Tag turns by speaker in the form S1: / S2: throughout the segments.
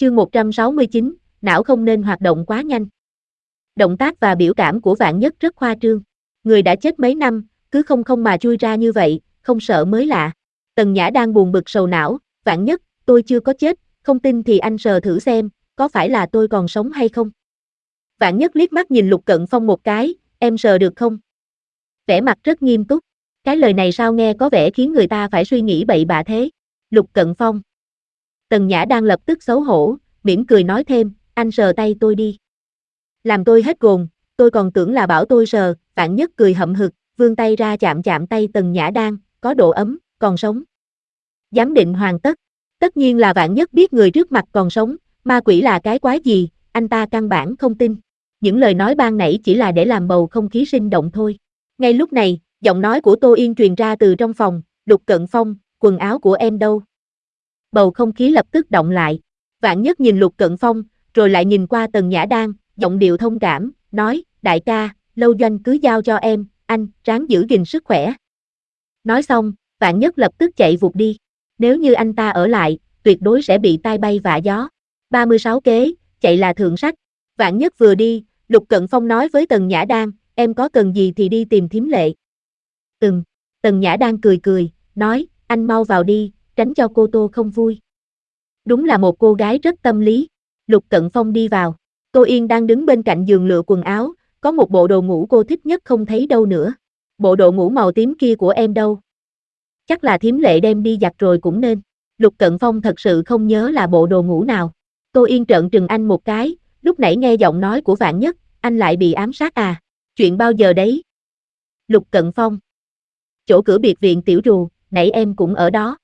S1: Chương 169, não không nên hoạt động quá nhanh. Động tác và biểu cảm của Vạn Nhất rất khoa trương. Người đã chết mấy năm, cứ không mà chui ra như vậy, không sợ mới lạ. Tần Nhã đang buồn bực sầu não, Vạn Nhất, tôi chưa có chết, không tin thì anh sờ thử xem, có phải là tôi còn sống hay không? Vạn Nhất liếc mắt nhìn Lục Cận Phong một cái, em sờ được không? Vẻ mặt rất nghiêm túc. Cái lời này sao nghe có vẻ khiến người ta phải suy nghĩ bậy bạ thế? Lục Cận Phong. Tần Nhã đang lập tức xấu hổ, mỉm cười nói thêm, anh sờ tay tôi đi. Làm tôi hết hồn, tôi còn tưởng là bảo tôi sờ. Vạn Nhất cười hậm hực, vươn tay ra chạm tay Tần Nhã đang, có độ ấm, còn sống. Giám định hoàn tất. Tất nhiên là Vạn Nhất biết người trước mặt còn sống, ma quỷ là cái quái gì, anh ta căn bản không tin. Những lời nói ban nãy chỉ là để làm bầu không khí sinh động thôi. Ngay lúc này, giọng nói của Tô Yên truyền ra từ trong phòng, Lục Cận Phong, quần áo của em đâu? Bầu không khí lập tức động lại. Vạn Nhất nhìn Lục Cận Phong, rồi lại nhìn qua Tần Nhã Đan, giọng điệu thông cảm, nói, đại ca, lâu doanh cứ giao cho em, anh, ráng giữ gìn sức khỏe. Nói xong, Vạn Nhất lập tức chạy vụt đi. Nếu như anh ta ở lại, tuyệt đối sẽ bị tai bay vạ gió. 36 kế, chạy là thượng sách. Vạn Nhất vừa đi, Lục Cận Phong nói với Tần Nhã Đan, em có cần gì thì đi tìm Thím Lệ. Tần Nhã Đan cười, nói, anh mau vào đi, tránh cho cô Tô không vui. Đúng là một cô gái rất tâm lý. Lục Cận Phong đi vào. Tô Yên đang đứng bên cạnh giường lựa quần áo, có một bộ đồ ngủ cô thích nhất không thấy đâu nữa. Bộ đồ ngủ màu tím kia của em đâu? Chắc là Thím Lệ đem đi giặt rồi cũng nên. Lục Cận Phong thật sự không nhớ là bộ đồ ngủ nào. Tô Yên trợn trừng anh một cái, lúc nãy nghe giọng nói của Vạn Nhất, anh lại bị ám sát à? Chuyện bao giờ đấy? Lục Cận Phong. Chỗ cửa biệt viện tiểu rù, nãy em cũng ở đó.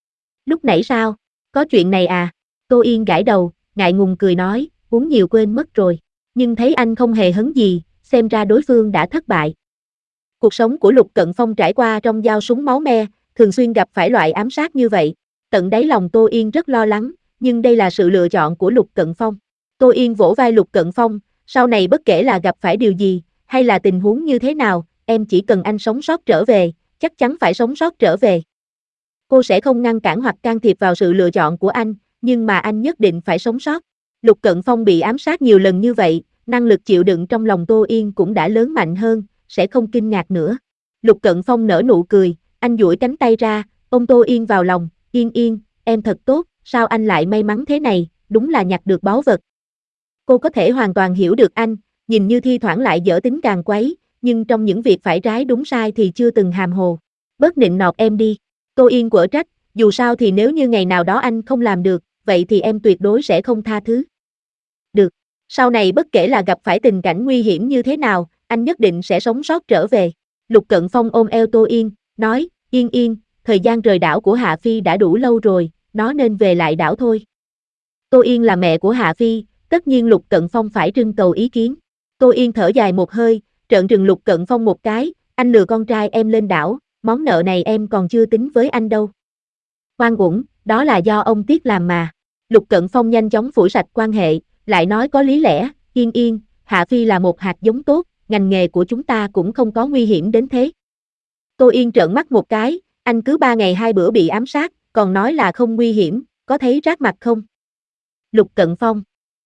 S1: Lúc nãy sao? Có chuyện này à? Tô Yên gãi đầu, ngại ngùng cười nói, uống nhiều quên mất rồi. Nhưng thấy anh không hề hấn gì, xem ra đối phương đã thất bại. Cuộc sống của Lục Cận Phong trải qua trong dao súng máu me, thường xuyên gặp phải loại ám sát như vậy. Tận đáy lòng Tô Yên rất lo lắng, nhưng đây là sự lựa chọn của Lục Cận Phong. Tô Yên vỗ vai Lục Cận Phong, sau này bất kể là gặp phải điều gì, hay là tình huống như thế nào, em chỉ cần anh sống sót trở về, chắc chắn phải sống sót trở về. Cô sẽ không ngăn cản hoặc can thiệp vào sự lựa chọn của anh, nhưng mà anh nhất định phải sống sót. Lục Cận Phong bị ám sát nhiều lần như vậy, năng lực chịu đựng trong lòng Tô Yên cũng đã lớn mạnh hơn, sẽ không kinh ngạc nữa. Lục Cận Phong nở nụ cười, anh duỗi cánh tay ra, ôm Tô Yên vào lòng, Yên, em thật tốt, sao anh lại may mắn thế này, đúng là nhặt được báu vật. Cô có thể hoàn toàn hiểu được anh, nhìn như thi thoảng lại dở tính càng quấy, nhưng trong những việc phải trái đúng sai thì chưa từng hàm hồ. Bớt nịnh nọt em đi. Tô Yên quở trách, dù sao thì nếu như ngày nào đó anh không làm được, vậy thì em tuyệt đối sẽ không tha thứ. Được, sau này bất kể là gặp phải tình cảnh nguy hiểm như thế nào, anh nhất định sẽ sống sót trở về. Lục Cận Phong ôm eo Tô Yên, nói, Yên, thời gian rời đảo của Hạ Phi đã đủ lâu rồi, nó nên về lại đảo thôi. Tô Yên là mẹ của Hạ Phi, tất nhiên Lục Cận Phong phải trưng cầu ý kiến. Tô Yên thở dài một hơi, trợn trừng Lục Cận Phong một cái, anh lừa con trai em lên đảo, món nợ này em còn chưa tính với anh đâu. Oan uổng, đó là do ông Tiết làm mà. Lục Cận Phong nhanh chóng phủi sạch quan hệ, lại nói có lý lẽ, Yên, Hạ Phi là một hạt giống tốt, ngành nghề của chúng ta cũng không có nguy hiểm đến thế. Tô Yên trợn mắt một cái, anh cứ 3 ngày 2 bữa bị ám sát, còn nói là không nguy hiểm, có thấy rát mặt không? Lục Cận Phong.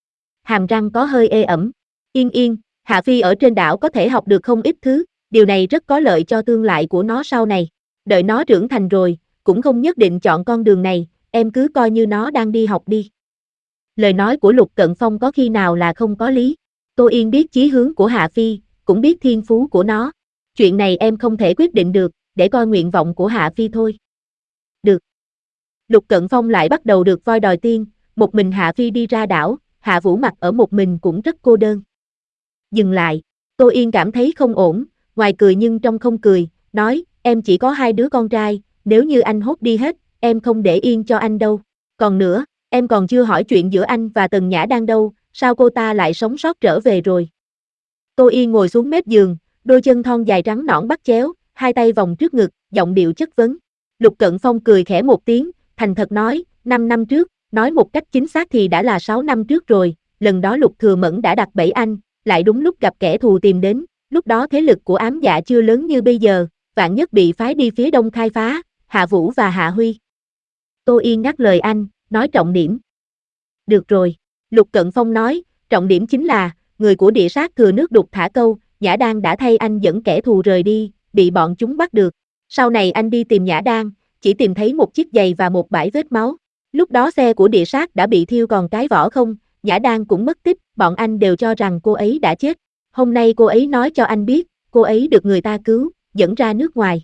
S1: Hàm răng có hơi ê ẩm. Yên, Hạ Phi ở trên đảo có thể học được không ít thứ, điều này rất có lợi cho tương lai của nó sau này. Đợi nó trưởng thành rồi, cũng không nhất định chọn con đường này, em cứ coi như nó đang đi học đi. Lời nói của Lục Cận Phong có khi nào là không có lý. Tô Yên biết chí hướng của Hạ Phi, cũng biết thiên phú của nó. Chuyện này em không thể quyết định được, để coi nguyện vọng của Hạ Phi thôi. Được. Lục Cận Phong lại bắt đầu được voi đòi tiên, một mình Hạ Phi đi ra đảo, Hạ Vũ Mặc ở một mình cũng rất cô đơn. Dừng lại, Tô Yên cảm thấy không ổn, ngoài cười nhưng trong không cười, nói, em chỉ có 2 đứa con trai, nếu như anh hốt đi hết, em không để yên cho anh đâu. Còn nữa, em còn chưa hỏi chuyện giữa anh và Tần Nhã đang đâu, sao cô ta lại sống sót trở về rồi. Tô Yên ngồi xuống mép giường, đôi chân thon dài trắng nõn bắt chéo, 2 tay vòng trước ngực, giọng điệu chất vấn. Lục Cận Phong cười khẽ một tiếng, thành thật nói, 5 năm trước, nói một cách chính xác thì đã là 6 năm trước rồi, lần đó Lục Thừa Mẫn đã đặt bẫy anh, lại đúng lúc gặp kẻ thù tìm đến, lúc đó thế lực của ám dạ chưa lớn như bây giờ, Vạn Nhất bị phái đi phía đông khai phá, Hạ Vũ và Hạ Huy. Tô Yên ngắt lời anh, nói trọng điểm. Được rồi. Lục Cận Phong nói, trọng điểm chính là, người của địa sát thừa nước đục thả câu, Nhã Đan đã thay anh dẫn kẻ thù rời đi, bị bọn chúng bắt được. Sau này anh đi tìm Nhã Đan, chỉ tìm thấy một chiếc giày và một bãi vết máu. Lúc đó xe của địa sát đã bị thiêu còn cái vỏ không, Nhã Đan cũng mất tích, bọn anh đều cho rằng cô ấy đã chết. Hôm nay cô ấy nói cho anh biết, cô ấy được người ta cứu, dẫn ra nước ngoài.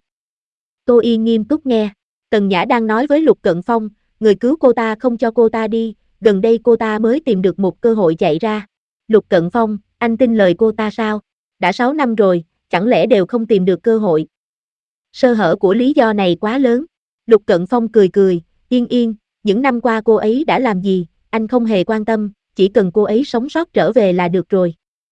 S1: Tô Yên nghiêm túc nghe. Tần Nhã đang nói với Lục Cận Phong, người cứu cô ta không cho cô ta đi, gần đây cô ta mới tìm được một cơ hội chạy ra. Lục Cận Phong, anh tin lời cô ta sao? Đã 6 năm rồi, chẳng lẽ đều không tìm được cơ hội? Sơ hở của lý do này quá lớn. Lục Cận Phong cười cười, Yên Yên, những năm qua cô ấy đã làm gì, anh không hề quan tâm, chỉ cần cô ấy sống sót trở về là được rồi.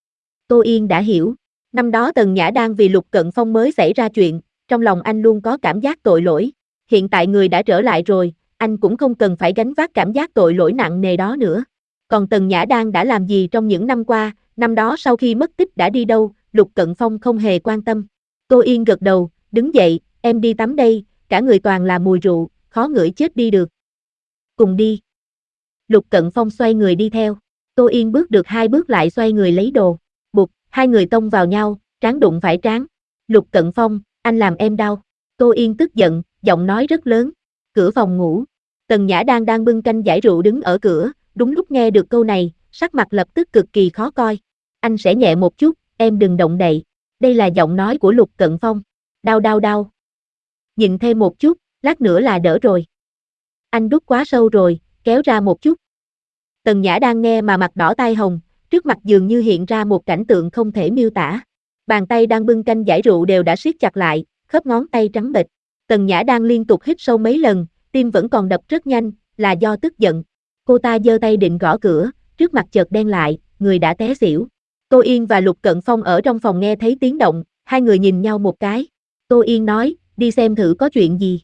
S1: Tô Yên đã hiểu. Năm đó Tần Nhã đang vì Lục Cận Phong mới xảy ra chuyện, trong lòng anh luôn có cảm giác tội lỗi. Hiện tại người đã trở lại rồi, anh cũng không cần phải gánh vác cảm giác tội lỗi nặng nề đó nữa. Còn Tần Nhã Đan đã làm gì trong những năm qua, năm đó sau khi mất tích đã đi đâu, Lục Cận Phong không hề quan tâm. Tô Yên gật đầu, đứng dậy, em đi tắm đây, cả người toàn là mùi rượu, khó ngửi chết đi được. Cùng đi. Lục Cận Phong xoay người đi theo. Tô Yên bước được 2 bước lại xoay người lấy đồ. Bụt, hai người tông vào nhau, trán đụng phải trán. Lục Cận Phong, anh làm em đau. Tô Yên tức giận, giọng nói rất lớn. Cửa phòng ngủ. Tần Nhã đang bưng canh giải rượu đứng ở cửa, đúng lúc nghe được câu này, sắc mặt lập tức cực kỳ khó coi. Anh sẽ nhẹ một chút, em đừng động đậy. Đây là giọng nói của Lục Cận Phong. Đau đau đau. Nhịn thêm một chút, lát nữa là đỡ rồi. Anh đút quá sâu rồi, kéo ra một chút. Tần Nhã đang nghe mà mặt đỏ tai hồng, trước mặt dường như hiện ra một cảnh tượng không thể miêu tả. Bàn tay đang bưng canh giải rượu đều đã siết chặt lại, khớp ngón tay trắng bệch. Tần Nhã đang liên tục hít sâu mấy lần, tim vẫn còn đập rất nhanh, là do tức giận. Cô ta giơ tay định gõ cửa, trước mặt chợt đen lại, người đã té xỉu. Tô Yên và Lục Cận Phong ở trong phòng nghe thấy tiếng động, hai người nhìn nhau một cái. Tô Yên nói, đi xem thử có chuyện gì.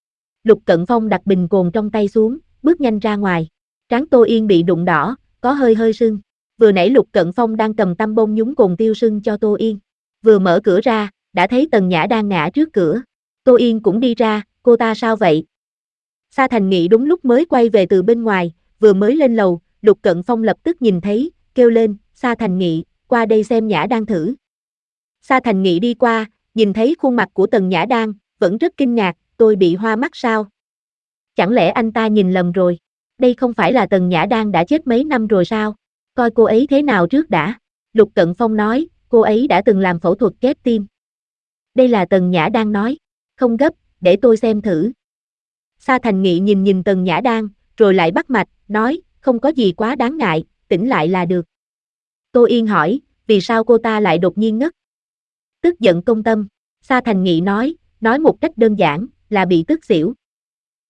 S1: Lục Cận Phong đặt bình cồn trong tay xuống, bước nhanh ra ngoài. Trán Tô Yên bị đụng đỏ, có hơi sưng. Vừa nãy Lục Cận Phong đang cầm tăm bông nhúng cồn tiêu sưng cho Tô Yên. Vừa mở cửa ra, đã thấy Tần Nhã đang ngã trước cửa. Tô Yên cũng đi ra, cô ta sao vậy? Sa Thành Nghị đúng lúc mới quay về từ bên ngoài, vừa mới lên lầu, Lục Cận Phong lập tức nhìn thấy, kêu lên, Sa Thành Nghị, qua đây xem Nhã đang thử. Sa Thành Nghị đi qua, nhìn thấy khuôn mặt của Tần Nhã đang, vẫn rất kinh ngạc, tôi bị hoa mắt sao? Chẳng lẽ anh ta nhìn lầm rồi? Đây không phải là Tần Nhã Đan đã chết mấy năm rồi sao? Coi cô ấy thế nào trước đã. Lục Cận Phong nói, cô ấy đã từng làm phẫu thuật ghép tim. Đây là Tần Nhã Đan nói. Không gấp, để tôi xem thử. Sa Thành Nghị nhìn Tần Nhã Đan, rồi lại bắt mạch, nói, không có gì quá đáng ngại, tỉnh lại là được. Tô Yên hỏi, vì sao cô ta lại đột nhiên ngất? Tức giận công tâm. Sa Thành Nghị nói một cách đơn giản, là bị tức xỉu.